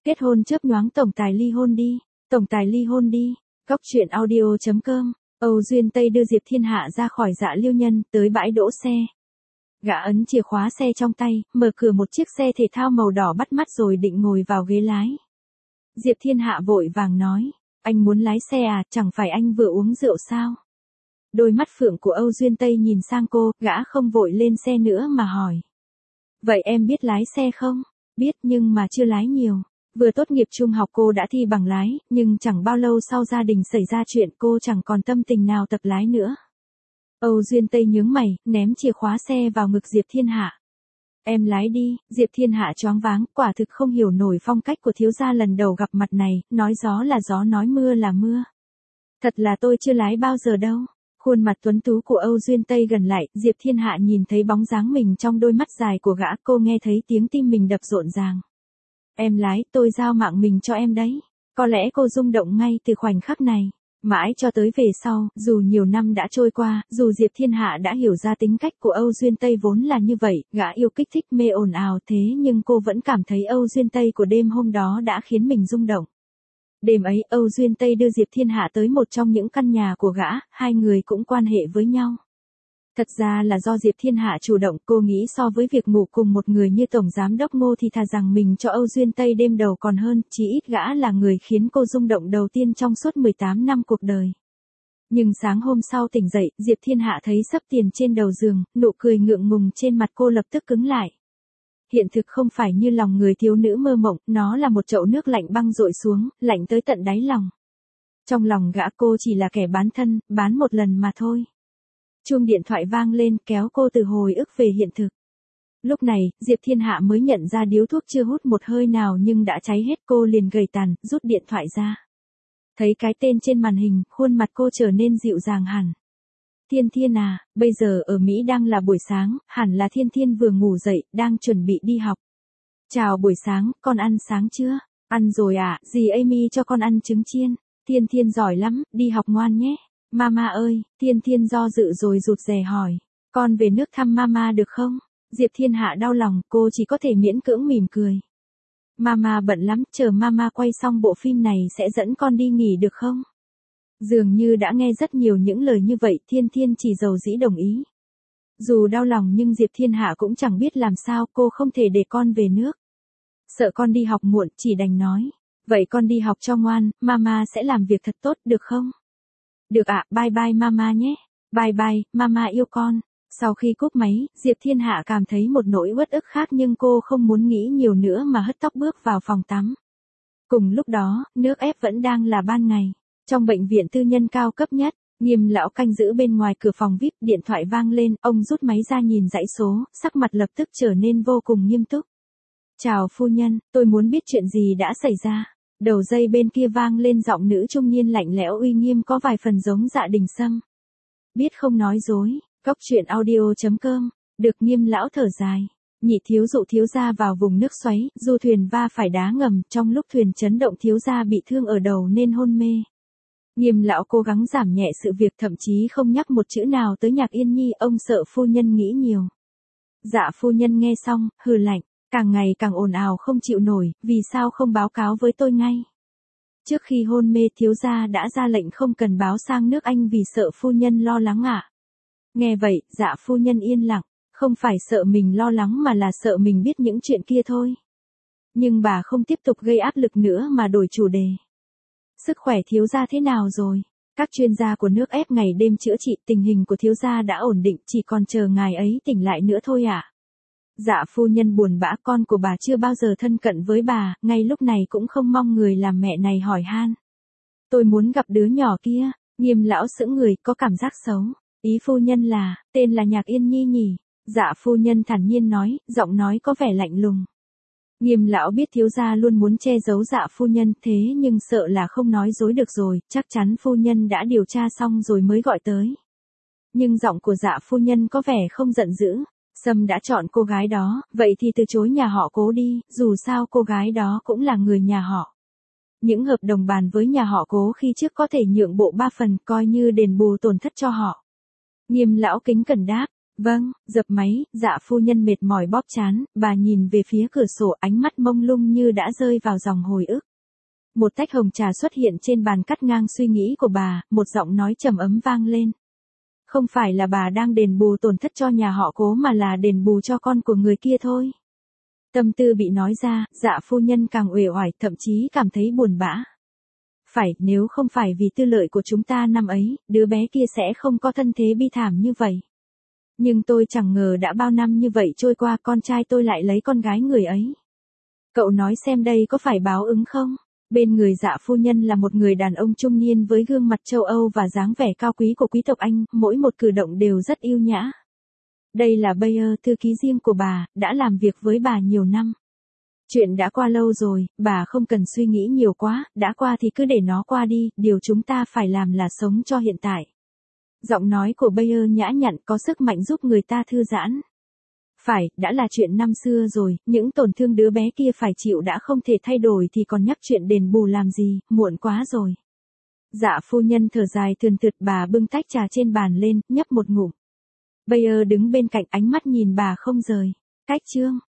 Kết hôn chớp nhoáng tổng tài ly hôn đi. Tổng tài ly hôn đi. Góc truyện audio.com. Âu Duyên Tây đưa Diệp Thiên Hạ ra khỏi Dạ Liêu Nhân, tới bãi đỗ xe. Gã ấn chìa khóa xe trong tay, mở cửa một chiếc xe thể thao màu đỏ bắt mắt rồi định ngồi vào ghế lái. Diệp Thiên Hạ vội vàng nói, anh muốn lái xe à, chẳng phải anh vừa uống rượu sao? Đôi mắt phượng của Âu Duyên Tây nhìn sang cô, gã không vội lên xe nữa mà hỏi. Vậy em biết lái xe không? Biết nhưng mà chưa lái nhiều. Vừa tốt nghiệp trung học cô đã thi bằng lái, nhưng chẳng bao lâu sau gia đình xảy ra chuyện cô chẳng còn tâm tình nào tập lái nữa. Âu Duyên Tây nhướng mày, ném chìa khóa xe vào ngực Diệp Thiên Hạ. Em lái đi. Diệp Thiên Hạ choáng váng, quả thực không hiểu nổi phong cách của thiếu gia lần đầu gặp mặt này, nói gió là gió nói mưa là mưa. Thật là tôi chưa lái bao giờ đâu. Khuôn mặt tuấn tú của Âu Duyên Tây gần lại, Diệp Thiên Hạ nhìn thấy bóng dáng mình trong đôi mắt dài của gã, cô nghe thấy tiếng tim mình đập rộn ràng. Em lái, tôi giao mạng mình cho em đấy. Có lẽ cô rung động ngay từ khoảnh khắc này. Mãi cho tới về sau, dù nhiều năm đã trôi qua, dù Diệp Thiên Hạ đã hiểu ra tính cách của Âu Duyên Tây vốn là như vậy, gã yêu kích thích mê ồn ào thế nhưng cô vẫn cảm thấy Âu Duyên Tây của đêm hôm đó đã khiến mình rung động. Đêm ấy, Âu Duyên Tây đưa Diệp Thiên Hạ tới một trong những căn nhà của gã, hai người cũng quan hệ với nhau. Thật ra là do Diệp Thiên Hạ chủ động, cô nghĩ so với việc ngủ cùng một người như Tổng Giám Đốc Ngô thì thà rằng mình cho Âu Duyên Tây đêm đầu còn hơn, chí ít gã là người khiến cô rung động đầu tiên trong suốt 18 năm cuộc đời. Nhưng sáng hôm sau tỉnh dậy, Diệp Thiên Hạ thấy xấp tiền trên đầu giường, nụ cười ngượng ngùng trên mặt cô lập tức cứng lại. Hiện thực không phải như lòng người thiếu nữ mơ mộng, nó là một chậu nước lạnh băng dội xuống, lạnh tới tận đáy lòng. Trong lòng gã cô chỉ là kẻ bán thân, bán một lần mà thôi. Chuông điện thoại vang lên kéo cô từ hồi ức về hiện thực. Lúc này, Diệp Thiên Hạ mới nhận ra điếu thuốc chưa hút một hơi nào nhưng đã cháy hết, cô liền gầy tàn, rút điện thoại ra. Thấy cái tên trên màn hình, khuôn mặt cô trở nên dịu dàng hẳn. Thiên Thiên à, bây giờ ở Mỹ đang là buổi sáng, hẳn là Thiên Thiên vừa ngủ dậy, đang chuẩn bị đi học. Chào buổi sáng, con ăn sáng chưa? Ăn rồi à, dì Amy cho con ăn trứng chiên. Thiên Thiên giỏi lắm, đi học ngoan nhé. Mama ơi, Thiên Thiên do dự rồi rụt rè hỏi. Con về nước thăm Mama được không? Diệp Thiên Hạ đau lòng, cô chỉ có thể miễn cưỡng mỉm cười. Mama bận lắm, chờ Mama quay xong bộ phim này sẽ dẫn con đi nghỉ được không? Dường như đã nghe rất nhiều những lời như vậy, Thiên Thiên chỉ dầu dĩ đồng ý. Dù đau lòng nhưng Diệp Thiên Hạ cũng chẳng biết làm sao, cô không thể để con về nước. Sợ con đi học muộn, chỉ đành nói. Vậy con đi học cho ngoan, Mama sẽ làm việc thật tốt, được không? Được ạ, bye bye Mama nhé. Bye bye, Mama yêu con. Sau khi cúp máy, Diệp Thiên Hạ cảm thấy một nỗi uất ức khác nhưng cô không muốn nghĩ nhiều nữa mà hất tóc bước vào phòng tắm. Cùng lúc đó, nước ép vẫn đang là ban ngày. Trong bệnh viện tư nhân cao cấp nhất, Nghiêm lão canh giữ bên ngoài cửa phòng VIP, điện thoại vang lên, ông rút máy ra nhìn dãy số, sắc mặt lập tức trở nên vô cùng nghiêm túc. Chào phu nhân, tôi muốn biết chuyện gì đã xảy ra. Đầu dây bên kia vang lên giọng nữ trung niên lạnh lẽo uy nghiêm có vài phần giống Dạ Đình Sâm. Biết không nói dối, góc truyện audio.com, được Nghiêm lão thở dài. Nhị thiếu dụ thiếu gia vào vùng nước xoáy, du thuyền va phải đá ngầm, trong lúc thuyền chấn động thiếu gia bị thương ở đầu nên hôn mê. Nghiêm lão cố gắng giảm nhẹ sự việc, thậm chí không nhắc một chữ nào tới Nhạc Yên Nhi, ông sợ phu nhân nghĩ nhiều. Dạ phu nhân nghe xong, hừ lạnh, càng ngày càng ồn ào không chịu nổi, vì sao không báo cáo với tôi ngay? Trước khi hôn mê thiếu gia đã ra lệnh không cần báo sang nước Anh vì sợ phu nhân lo lắng ạ. Nghe vậy, dạ phu nhân yên lặng, không phải sợ mình lo lắng mà là sợ mình biết những chuyện kia thôi. Nhưng bà không tiếp tục gây áp lực nữa mà đổi chủ đề. Sức khỏe thiếu gia thế nào rồi? Các chuyên gia của nước ép ngày đêm chữa trị, tình hình của thiếu gia đã ổn định, chỉ còn chờ ngài ấy tỉnh lại nữa thôi ạ. Dạ phu nhân buồn bã, con của bà chưa bao giờ thân cận với bà, ngay lúc này cũng không mong người làm mẹ này hỏi han. Tôi muốn gặp đứa nhỏ kia. Nghiêm lão sững người, có cảm giác xấu. Ý phu nhân là, tên là Nhạc Yên Nhi nhỉ? Dạ phu nhân thản nhiên nói, giọng nói có vẻ lạnh lùng. Nghiêm lão biết thiếu gia luôn muốn che giấu dạ phu nhân, thế nhưng sợ là không nói dối được rồi, chắc chắn phu nhân đã điều tra xong rồi mới gọi tới. Nhưng giọng của dạ phu nhân có vẻ không giận dữ. Sâm đã chọn cô gái đó, vậy thì từ chối nhà họ Cố đi, dù sao cô gái đó cũng là người nhà họ. Những hợp đồng bàn với nhà họ Cố khi trước có thể nhượng bộ 3 phần, coi như đền bù tổn thất cho họ. Nghiêm lão kính cẩn đáp, Vâng, dập máy, dạ phu nhân mệt mỏi bóp trán, bà nhìn về phía cửa sổ, ánh mắt mông lung như đã rơi vào dòng hồi ức. Một tách hồng trà xuất hiện trên bàn cắt ngang suy nghĩ của bà, một giọng nói trầm ấm vang lên. Không phải là bà đang đền bù tổn thất cho nhà họ Cố mà là đền bù cho con của người kia thôi. Tâm tư bị nói ra, dạ phu nhân càng uể oải, thậm chí cảm thấy buồn bã. Phải, nếu không phải vì tư lợi của chúng ta năm ấy, đứa bé kia sẽ không có thân thế bi thảm như vậy. Nhưng tôi chẳng ngờ đã bao năm như vậy trôi qua con trai tôi lại lấy con gái người ấy. Cậu nói xem đây có phải báo ứng không? Bên người dạ phu nhân là một người đàn ông trung niên với gương mặt châu Âu và dáng vẻ cao quý của quý tộc Anh, mỗi một cử động đều rất yêu nhã. Đây là Bayer, thư ký riêng của bà, đã làm việc với bà nhiều năm. Chuyện đã qua lâu rồi, bà không cần suy nghĩ nhiều quá, đã qua thì cứ để nó qua đi, điều chúng ta phải làm là sống cho hiện tại. Giọng nói của Bayer nhã nhặn có sức mạnh giúp người ta thư giãn. Phải, đã là chuyện năm xưa rồi, những tổn thương đứa bé kia phải chịu đã không thể thay đổi thì còn nhắc chuyện đền bù làm gì, muộn quá rồi. Dạ phu nhân thở dài thườn thượt, bà bưng tách trà trên bàn lên, nhấp một ngụm. Bayer đứng bên cạnh, ánh mắt nhìn bà không rời. Cách chương.